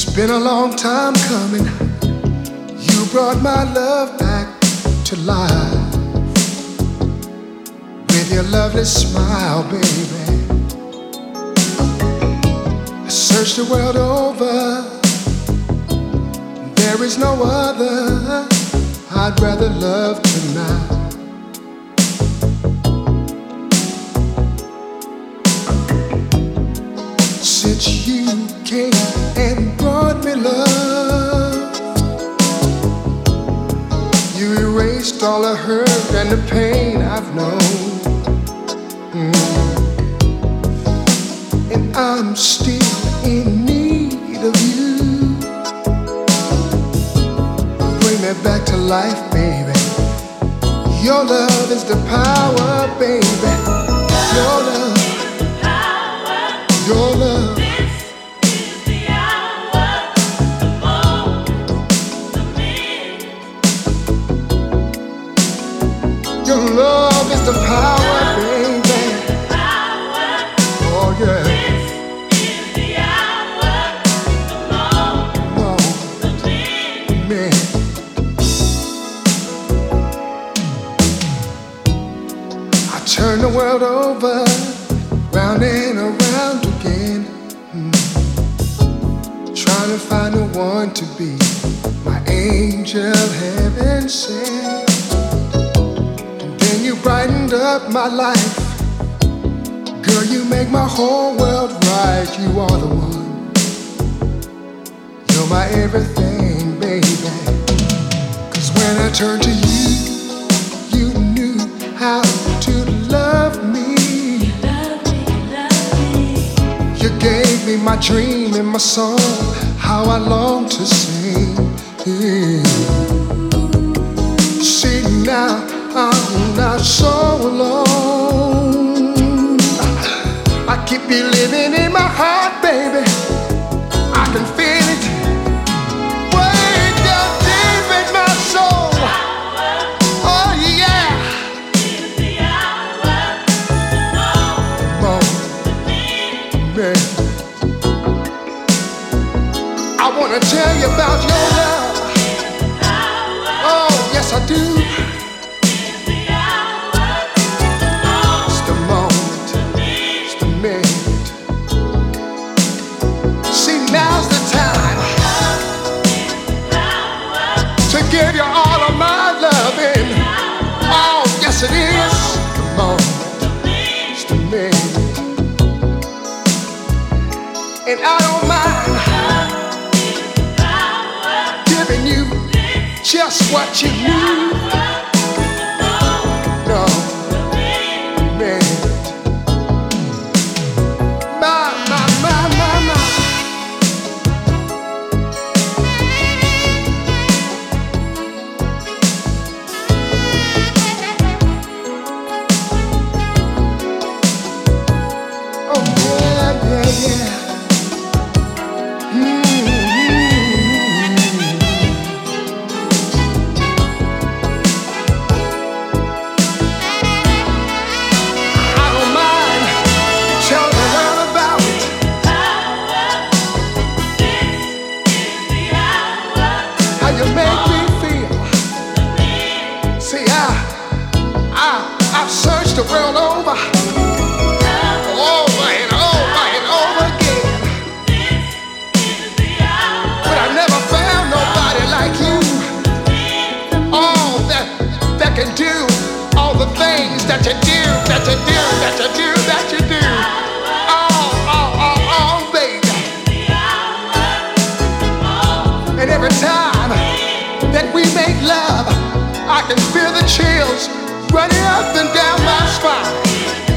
Been a long time coming. You brought my love back to life with your lovely smile, baby. I searched the world over. There is no other I'd rather love tonight. Since you came and brought me love, you erased all the hurt and the pain I've known. And I'm still in need of you. Bring me back to life, baby. Your love is the power, baby. Your love, your love. Your love is the power, baby. Oh yeah. This is the hour. Come on to me. I turn the world over, round and around again, trying to find the one to be my angel, heaven sent. You brightened up my life. Girl, you make my whole world right. You are the one. You're my everything, baby. 'Cause when I turned to you, you knew how to love me. You gave me my dream and my song, how I long to sing. See now, I'm not so alone. I keep you living in my heart, baby. I can feel it way down deep in my soul. Oh yeah. Come on, man. I wanna tell you about your love. Oh yes, I do. Give you all of my loving. Oh, yes it is. Come on, it's the minute. And I don't mind giving you just what you need. No, minute. My. I've searched the world over, over and over and over again, but I never found nobody like you. All that can do all the things that you do, that you do, that you do, that you do. Oh, baby. And every time that we make love, I can feel the chills running up and down my spine.